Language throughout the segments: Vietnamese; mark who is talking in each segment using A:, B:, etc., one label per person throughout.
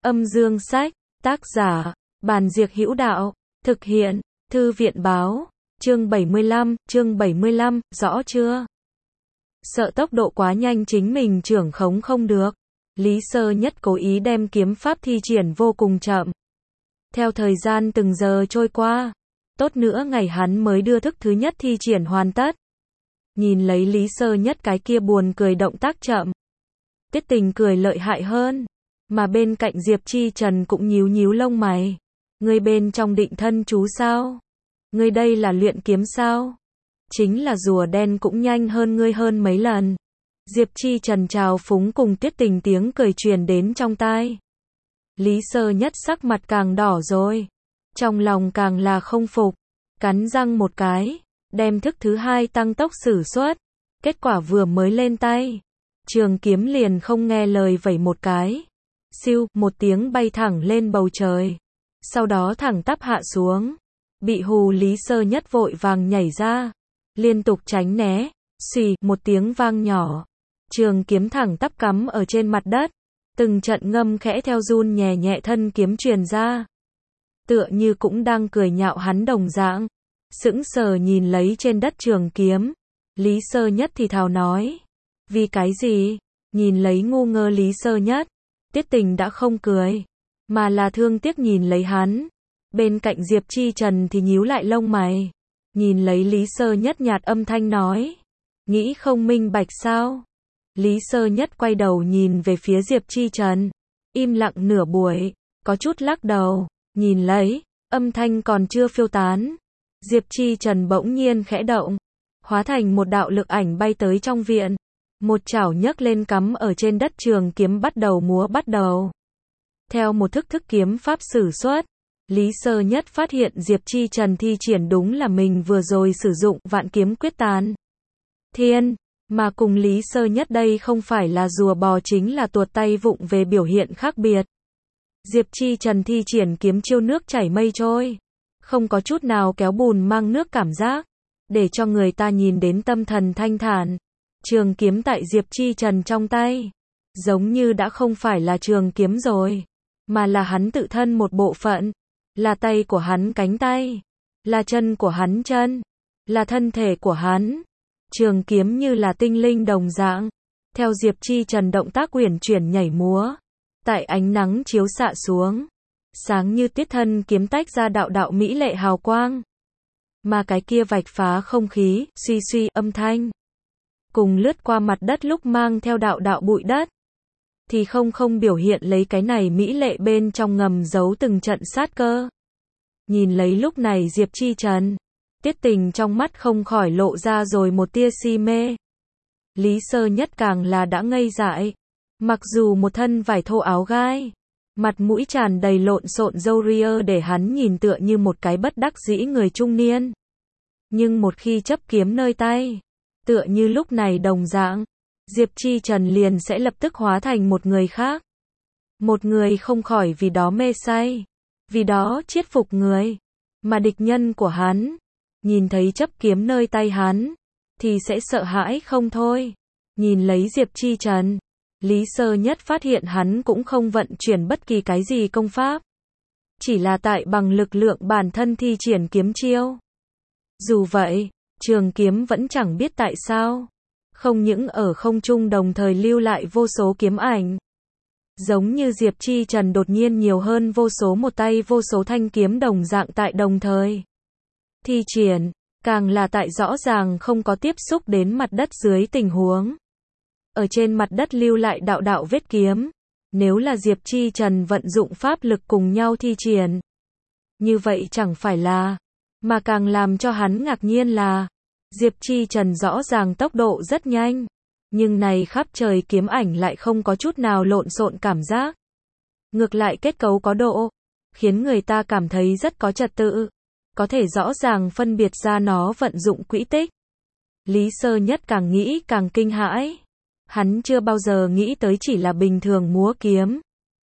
A: Âm dương sách, tác giả, Bàn Diệc Hữu Đạo, thực hiện, Thư viện báo, chương 75, rõ chưa? Sợ tốc độ quá nhanh chính mình trưởng khống không được. Lý Sơ Nhất cố ý đem kiếm pháp thi triển vô cùng chậm. Theo thời gian từng giờ trôi qua, tốt nữa ngày hắn mới đưa thức thứ nhất thi triển hoàn tất. Nhìn lấy Lý Sơ Nhất cái kia buồn cười động tác chậm, Tiết Tình cười lợi hại hơn, mà bên cạnh Diệp Chi Trần cũng nhíu nhíu lông mày. Ngươi bên trong định thân chú sao? Ngươi đây là luyện kiếm sao? Chính là rùa đen cũng nhanh hơn ngươi hơn mấy lần. Diệp Chi Trần trào phúng cùng Tiết Tình tiếng cười truyền đến trong tai. Lý Sơ Nhất sắc mặt càng đỏ rồi, trong lòng càng là không phục, cắn răng một cái, đem thức thứ hai tăng tốc sử xuất. Kết quả vừa mới lên tay, trường kiếm liền không nghe lời vẩy một cái. Siêu, một tiếng bay thẳng lên bầu trời. Sau đó thẳng tắp hạ xuống. Bị hù Lý Sơ Nhất vội vàng nhảy ra, liên tục tránh né. Xì, một tiếng vang nhỏ. Trường kiếm thẳng tắp cắm ở trên mặt đất. Từng trận ngâm khẽ theo run nhẹ nhẹ thân kiếm truyền ra. Tựa như cũng đang cười nhạo hắn đồng dạng. Sững sờ nhìn lấy trên đất trường kiếm. Lý Sơ Nhất thì thào nói. Vì cái gì? Nhìn lấy ngu ngơ Lý Sơ Nhất, Tiết Tình đã không cười, mà là thương tiếc nhìn lấy hắn. Bên cạnh Diệp Chi Trần thì nhíu lại lông mày. Nhìn lấy Lý Sơ Nhất nhạt âm thanh nói. Nghĩ không minh bạch sao? Lý Sơ Nhất quay đầu nhìn về phía Diệp Chi Trần. Im lặng nửa buổi, có chút lắc đầu, nhìn lấy, âm thanh còn chưa phiêu tán. Diệp Chi Trần bỗng nhiên khẽ động, hóa thành một đạo lực ảnh bay tới trong viện. Một chảo nhấc lên cắm ở trên đất trường kiếm bắt đầu múa bắt đầu. Theo một thức kiếm pháp sử xuất, Lý Sơ Nhất phát hiện Diệp Chi Trần thi triển đúng là mình vừa rồi sử dụng vạn kiếm quyết tán thiên, mà cùng Lý Sơ Nhất đây không phải là rùa bò chính là tuột tay vụng về biểu hiện khác biệt. Diệp Chi Trần thi triển kiếm chiêu nước chảy mây trôi, không có chút nào kéo bùn mang nước cảm giác, để cho người ta nhìn đến tâm thần thanh thản. Trường kiếm tại Diệp Chi Trần trong tay, giống như đã không phải là trường kiếm rồi, mà là hắn tự thân một bộ phận, là tay của hắn cánh tay, là chân của hắn chân, là thân thể của hắn. Trường kiếm như là tinh linh đồng dạng, theo Diệp Chi Trần động tác uyển chuyển nhảy múa, tại ánh nắng chiếu xạ xuống, sáng như tiết thân kiếm tách ra đạo đạo mỹ lệ hào quang. Mà cái kia vạch phá không khí, suy suy âm thanh, cùng lướt qua mặt đất lúc mang theo đạo đạo bụi đất, thì không biểu hiện lấy cái này mỹ lệ bên trong ngầm giấu từng trận sát cơ. Nhìn lấy lúc này Diệp Chi Trần, Tiết Tình trong mắt không khỏi lộ ra rồi một tia si mê. Lý Sơ Nhất càng là đã ngây dại, mặc dù một thân vải thô áo gai, mặt mũi tràn đầy lộn xộn râu ria để hắn nhìn tựa như một cái bất đắc dĩ người trung niên. Nhưng một khi chấp kiếm nơi tay, tựa như lúc này đồng dạng, Diệp Chi Trần liền sẽ lập tức hóa thành một người khác. Một người không khỏi vì đó mê say, vì đó chiết phục người, mà địch nhân của hắn, nhìn thấy chấp kiếm nơi tay hắn, thì sẽ sợ hãi không thôi. Nhìn lấy Diệp Chi Trần, Lý Sơ Nhất phát hiện hắn cũng không vận chuyển bất kỳ cái gì công pháp, chỉ là tại bằng lực lượng bản thân thi triển kiếm chiêu. Dù vậy, trường kiếm vẫn chẳng biết tại sao, không những ở không trung đồng thời lưu lại vô số kiếm ảnh. Giống như Diệp Chi Trần đột nhiên nhiều hơn vô số một tay vô số thanh kiếm đồng dạng tại đồng thời thi triển, càng là tại rõ ràng không có tiếp xúc đến mặt đất dưới tình huống. Ở trên mặt đất lưu lại đạo đạo vết kiếm, nếu là Diệp Chi Trần vận dụng pháp lực cùng nhau thi triển. Như vậy chẳng phải là, mà càng làm cho hắn ngạc nhiên là, Diệp Chi Trần rõ ràng tốc độ rất nhanh, nhưng này khắp trời kiếm ảnh lại không có chút nào lộn xộn cảm giác. Ngược lại kết cấu có độ, khiến người ta cảm thấy rất có trật tự, có thể rõ ràng phân biệt ra nó vận dụng quỹ tích. Lý Sơ Nhất càng nghĩ càng kinh hãi. Hắn chưa bao giờ nghĩ tới chỉ là bình thường múa kiếm,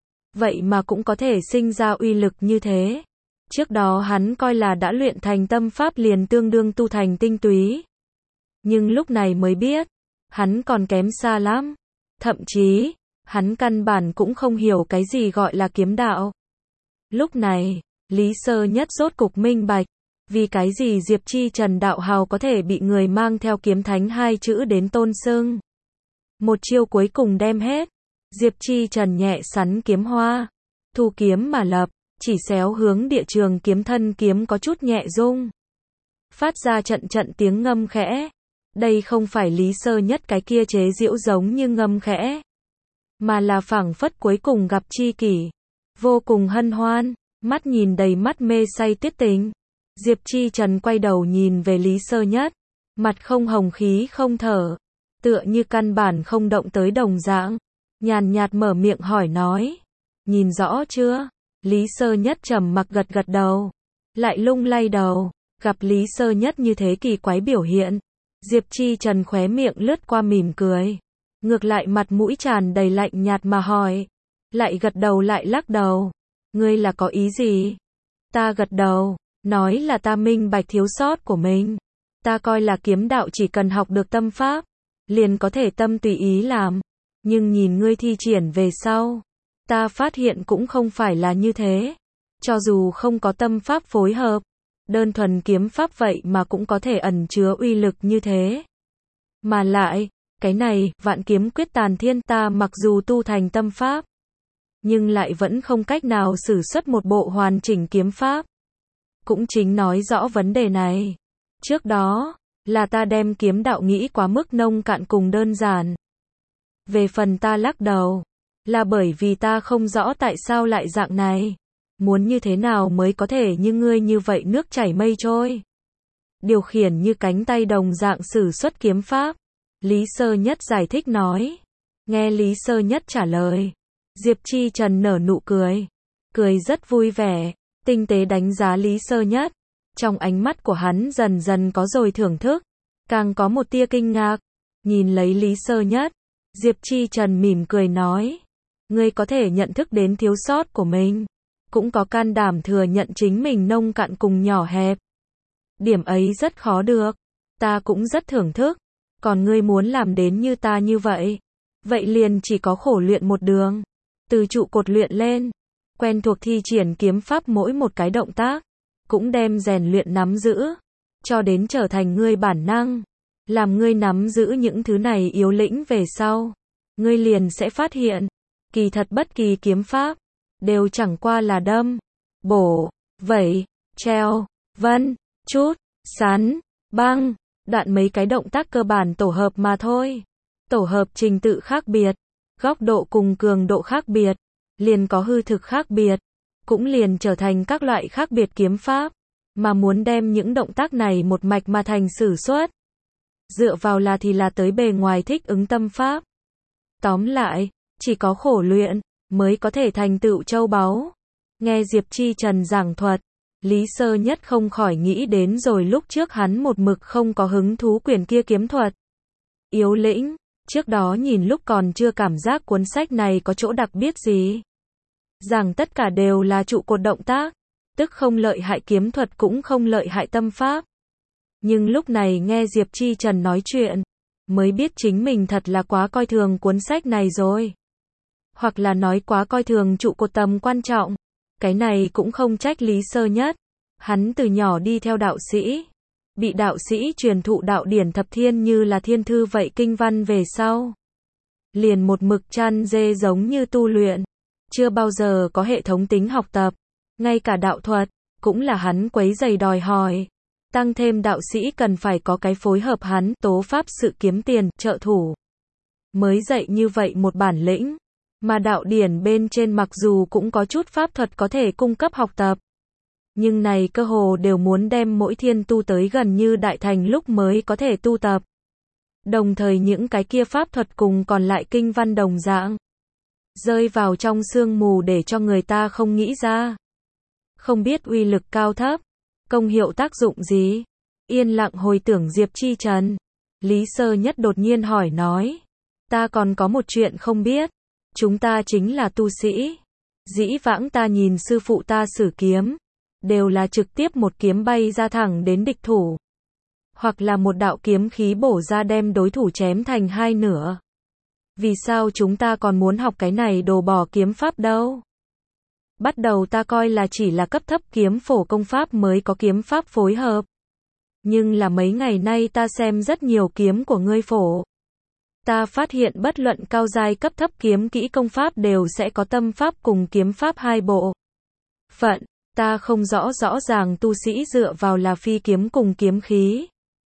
A: vậy mà cũng có thể sinh ra uy lực như thế. Trước đó hắn coi là đã luyện thành tâm pháp liền tương đương tu thành tinh túy. Nhưng lúc này mới biết, hắn còn kém xa lắm. Thậm chí, Hắn căn bản cũng không hiểu cái gì gọi là kiếm đạo. Lúc này, Lý Sơ Nhất rốt cục minh bạch, vì cái gì Diệp Chi Trần đạo hào có thể bị người mang theo kiếm thánh hai chữ đến tôn xưng. Một chiêu cuối cùng đem hết, Diệp Chi Trần nhẹ sắn kiếm hoa, thu kiếm mà lập, chỉ xéo hướng địa trường kiếm thân kiếm có chút nhẹ rung. Phát ra trận trận tiếng ngâm khẽ. Đây không phải Lý Sơ Nhất cái kia chế giễu giống như ngâm khẽ, mà là phảng phất cuối cùng gặp tri kỷ, vô cùng hân hoan, mắt nhìn đầy mắt mê say tuyết tình. Diệp Chi Trần quay đầu nhìn về Lý Sơ Nhất, mặt không hồng khí không thở, tựa như căn bản không động tới đồng dạng, nhàn nhạt mở miệng hỏi nói, nhìn rõ chưa? Lý Sơ Nhất trầm mặc gật gật đầu, lại lung lay đầu, gặp Lý Sơ Nhất như thế kỳ quái biểu hiện, Diệp Chi Trần khóe miệng lướt qua mỉm cười, ngược lại mặt mũi tràn đầy lạnh nhạt mà hỏi, lại gật đầu lại lắc đầu, ngươi là có ý gì? Ta gật đầu, nói là ta minh bạch thiếu sót của mình, ta coi là kiếm đạo chỉ cần học được tâm pháp, liền có thể tâm tùy ý làm, nhưng nhìn ngươi thi triển về sau, ta phát hiện cũng không phải là như thế, cho dù không có tâm pháp phối hợp, đơn thuần kiếm pháp vậy mà cũng có thể ẩn chứa uy lực như thế. Mà lại, cái này, vạn kiếm quyết tàn thiên ta mặc dù tu thành tâm pháp, nhưng lại vẫn không cách nào sử xuất một bộ hoàn chỉnh kiếm pháp. Cũng chính nói rõ vấn đề này. Trước đó, là ta đem kiếm đạo nghĩ quá mức nông cạn cùng đơn giản. Về phần ta lắc đầu, là bởi vì ta không rõ tại sao lại dạng này. Muốn như thế nào mới có thể như ngươi như vậy nước chảy mây trôi. Điều khiển như cánh tay đồng dạng sử xuất kiếm pháp. Lý Sơ Nhất giải thích nói. Nghe Lý Sơ Nhất trả lời, Diệp Chi Trần nở nụ cười. Cười rất vui vẻ, tinh tế đánh giá Lý Sơ Nhất. Trong ánh mắt của hắn dần dần có rồi thưởng thức, càng có một tia kinh ngạc. Nhìn lấy Lý Sơ Nhất, Diệp Chi Trần mỉm cười nói. Ngươi có thể nhận thức đến thiếu sót của mình, cũng có can đảm thừa nhận chính mình nông cạn cùng nhỏ hẹp. Điểm ấy rất khó được, ta cũng rất thưởng thức. Còn ngươi muốn làm đến như ta như vậy, vậy liền chỉ có khổ luyện một đường, từ trụ cột luyện lên, quen thuộc thi triển kiếm pháp mỗi một cái động tác, cũng đem rèn luyện nắm giữ, cho đến trở thành ngươi bản năng. Làm ngươi nắm giữ những thứ này yếu lĩnh về sau, ngươi liền sẽ phát hiện, kỳ thật bất kỳ kiếm pháp, đều chẳng qua là đâm, bổ, vẩy, treo, vân, chút, sắn, băng, đoạn mấy cái động tác cơ bản tổ hợp mà thôi. Tổ hợp trình tự khác biệt, góc độ cùng cường độ khác biệt, liền có hư thực khác biệt, cũng liền trở thành các loại khác biệt kiếm pháp, mà muốn đem những động tác này một mạch mà thành sử xuất. Dựa vào là thì là tới bề ngoài thích ứng tâm pháp. Tóm lại, chỉ có khổ luyện, mới có thể thành tựu châu báu. Nghe Diệp Chi Trần giảng thuật, Lý Sơ Nhất không khỏi nghĩ đến rồi lúc trước hắn một mực không có hứng thú quyển kia kiếm thuật. Yếu lĩnh, trước đó nhìn lúc còn chưa cảm giác cuốn sách này có chỗ đặc biệt gì. Rằng tất cả đều là trụ cột động tác, tức không lợi hại kiếm thuật cũng không lợi hại tâm pháp. Nhưng lúc này nghe Diệp Chi Trần nói chuyện, mới biết chính mình thật là quá coi thường cuốn sách này rồi. Hoặc là nói quá coi thường trụ cột tầm quan trọng. Cái này cũng không trách Lý Sơ Nhất. Hắn từ nhỏ đi theo đạo sĩ, bị đạo sĩ truyền thụ đạo điển thập thiên như là thiên thư vậy kinh văn về sau. Liền một mực chăn dê giống như tu luyện, chưa bao giờ có hệ thống tính học tập. Ngay cả đạo thuật, cũng là hắn quấy rầy đòi hỏi. Tăng thêm đạo sĩ cần phải có cái phối hợp hắn tố pháp sự kiếm tiền, trợ thủ. Mới dạy như vậy một bản lĩnh. Mà đạo điển bên trên mặc dù cũng có chút pháp thuật có thể cung cấp học tập. Nhưng này cơ hồ đều muốn đem mỗi thiên tu tới gần như đại thành lúc mới có thể tu tập. Đồng thời những cái kia pháp thuật cùng còn lại kinh văn đồng dạng. Rơi vào trong sương mù để cho người ta không nghĩ ra. Không biết uy lực cao thấp, công hiệu tác dụng gì. Yên lặng hồi tưởng Diệp Chi Trần. Lý Sơ Nhất đột nhiên hỏi nói. Ta còn có một chuyện không biết. Chúng ta chính là tu sĩ. Dĩ vãng ta nhìn sư phụ ta sử kiếm, đều là trực tiếp một kiếm bay ra thẳng đến địch thủ. Hoặc là một đạo kiếm khí bổ ra đem đối thủ chém thành hai nửa. Vì sao chúng ta còn muốn học cái này đồ bỏ kiếm pháp đâu? Bắt đầu ta coi là chỉ là cấp thấp kiếm phổ công pháp mới có kiếm pháp phối hợp. Nhưng là mấy ngày nay ta xem rất nhiều kiếm của ngươi phổ. Ta phát hiện bất luận cao giai cấp thấp kiếm kỹ công pháp đều sẽ có tâm pháp cùng kiếm pháp hai bộ phận. Ta không rõ ràng tu sĩ dựa vào là phi kiếm cùng kiếm khí.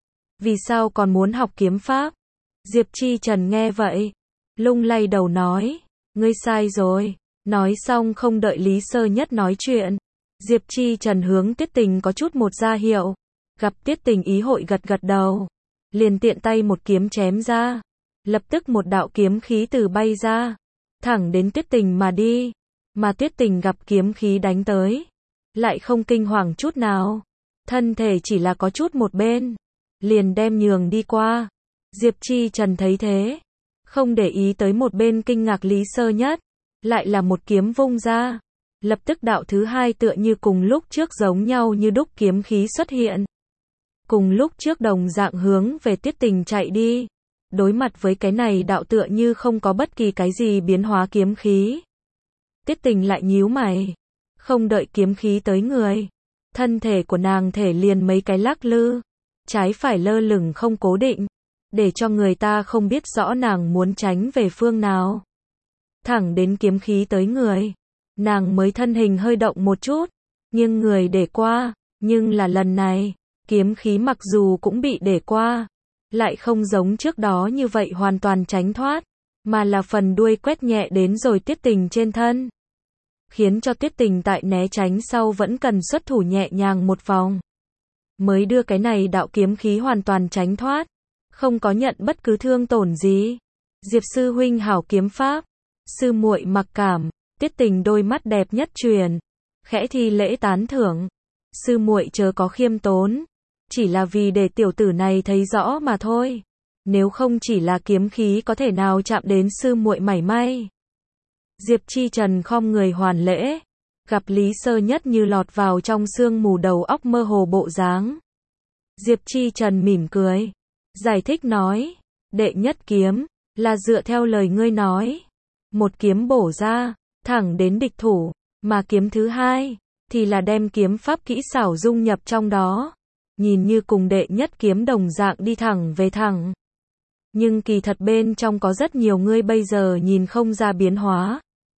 A: Vì sao còn muốn học kiếm pháp? Diệp Chi Trần nghe vậy, lung lay đầu nói, ngươi sai rồi. Nói xong không đợi Lý Sơ Nhất nói chuyện, Diệp Chi Trần hướng Tiết Tình có chút một ra hiệu, gặp Tiết Tình ý hội gật gật đầu, liền tiện tay một kiếm chém ra, lập tức một đạo kiếm khí từ bay ra, thẳng đến Tiết Tình mà đi, mà Tiết Tình gặp kiếm khí đánh tới, lại không kinh hoàng chút nào, thân thể chỉ là có chút một bên, liền đem nhường đi qua. Diệp Chi Trần thấy thế, không để ý tới một bên kinh ngạc Lý Sơ Nhất, lại là một kiếm vung ra, lập tức đạo thứ hai tựa như cùng lúc trước giống nhau như đúc kiếm khí xuất hiện. Cùng lúc trước đồng dạng hướng về Tiết Tình chạy đi, đối mặt với cái này đạo tựa như không có bất kỳ cái gì biến hóa kiếm khí. Tiết Tình lại nhíu mày, không đợi kiếm khí tới người, thân thể của nàng thể liền mấy cái lắc lư, trái phải lơ lửng không cố định, để cho người ta không biết rõ nàng muốn tránh về phương nào. Thẳng đến kiếm khí tới người, nàng mới thân hình hơi động một chút, nhưng người để qua, nhưng là lần này, kiếm khí mặc dù cũng bị để qua, lại không giống trước đó như vậy hoàn toàn tránh thoát, mà là phần đuôi quét nhẹ đến rồi Tiết Tình trên thân, khiến cho Tiết Tình tại né tránh sau vẫn cần xuất thủ nhẹ nhàng một vòng, mới đưa cái này đạo kiếm khí hoàn toàn tránh thoát, không có nhận bất cứ thương tổn gì. Diệp sư huynh hảo kiếm pháp, sư muội mặc cảm. Tiết Tình đôi mắt đẹp nhất truyền, khẽ thi lễ tán thưởng. Sư muội chớ có khiêm tốn, chỉ là vì để tiểu tử này thấy rõ mà thôi. Nếu không chỉ là kiếm khí có thể nào chạm đến sư muội mảy may. Diệp Chi Trần khom người hoàn lễ, gặp Lý Sơ Nhất như lọt vào trong sương mù đầu óc mơ hồ bộ dáng. Diệp Chi Trần mỉm cười, giải thích nói, đệ nhất kiếm, là dựa theo lời ngươi nói. Một kiếm bổ ra, thẳng đến địch thủ, mà kiếm thứ hai, thì là đem kiếm pháp kỹ xảo dung nhập trong đó. Nhìn như cùng đệ nhất kiếm đồng dạng đi thẳng về thẳng. Nhưng kỳ thật bên trong có rất nhiều ngươi bây giờ nhìn không ra biến hóa.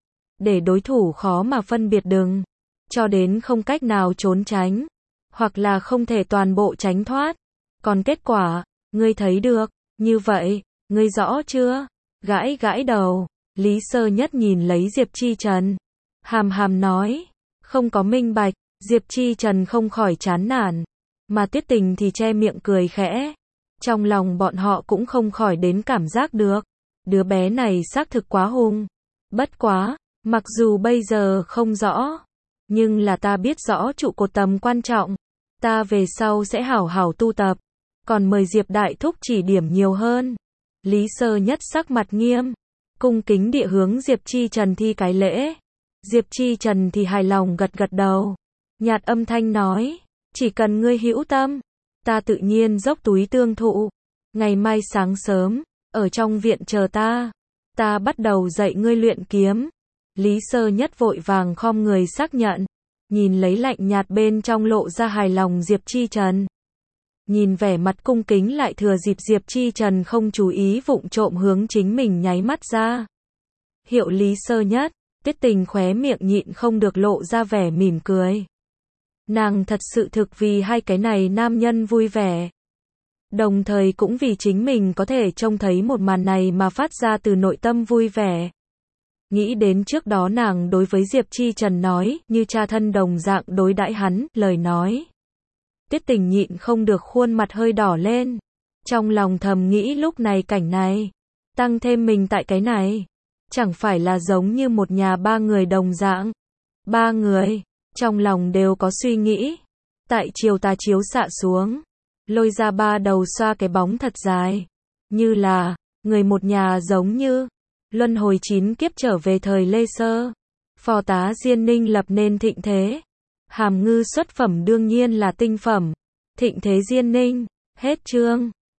A: Để đối thủ khó mà phân biệt đừng, cho đến không cách nào trốn tránh, hoặc là không thể toàn bộ tránh thoát. Còn kết quả, ngươi thấy được, như vậy, ngươi rõ chưa? Gãi gãi đầu, Lý Sơ Nhất nhìn lấy Diệp Chi Trần, hàm hàm nói, không có minh bạch. Diệp Chi Trần không khỏi chán nản, mà Tiết Tình thì che miệng cười khẽ. Trong lòng bọn họ cũng không khỏi đến cảm giác được, đứa bé này xác thực quá hung. Bất quá, mặc dù bây giờ không rõ, nhưng là ta biết rõ trụ cột tầm quan trọng. Ta về sau sẽ hảo hảo tu tập, còn mời Diệp Đại Thúc chỉ điểm nhiều hơn. Lý Sơ Nhất sắc mặt nghiêm, cung kính địa hướng Diệp Chi Trần thi cái lễ. Diệp Chi Trần thì hài lòng gật gật đầu, nhạt âm thanh nói, chỉ cần ngươi hữu tâm, ta tự nhiên dốc túi tương thụ. Ngày mai sáng sớm, ở trong viện chờ ta bắt đầu dạy ngươi luyện kiếm. Lý Sơ Nhất vội vàng khom người xác nhận, nhìn lấy lạnh nhạt bên trong lộ ra hài lòng Diệp Chi Trần. Nhìn vẻ mặt cung kính lại thừa dịp Diệp Chi Trần không chú ý vụng trộm hướng chính mình nháy mắt ra. Hiệu Lý Sơ Nhất, Tiết Tình khóe miệng nhịn không được lộ ra vẻ mỉm cười. Nàng thật sự thực vì hai cái này nam nhân vui vẻ. Đồng thời cũng vì chính mình có thể trông thấy một màn này mà phát ra từ nội tâm vui vẻ. Nghĩ đến trước đó nàng đối với Diệp Chi Trần nói, như cha thân đồng dạng đối đãi hắn, lời nói. Tiết Tình nhịn không được khuôn mặt hơi đỏ lên. Trong lòng thầm nghĩ lúc này cảnh này, tăng thêm mình tại cái này, chẳng phải là giống như một nhà ba người đồng dạng. Ba người, trong lòng đều có suy nghĩ. Tại chiều tà chiếu xạ xuống, lôi ra ba đầu xoa cái bóng thật dài. Như là, người một nhà giống như, luân hồi 9 kiếp trở về thời Lê Sơ. Phò tá Diên Ninh lập nên thịnh thế. Hàm ngư xuất phẩm đương nhiên là tinh phẩm. Thịnh thế Diên Ninh, hết chương.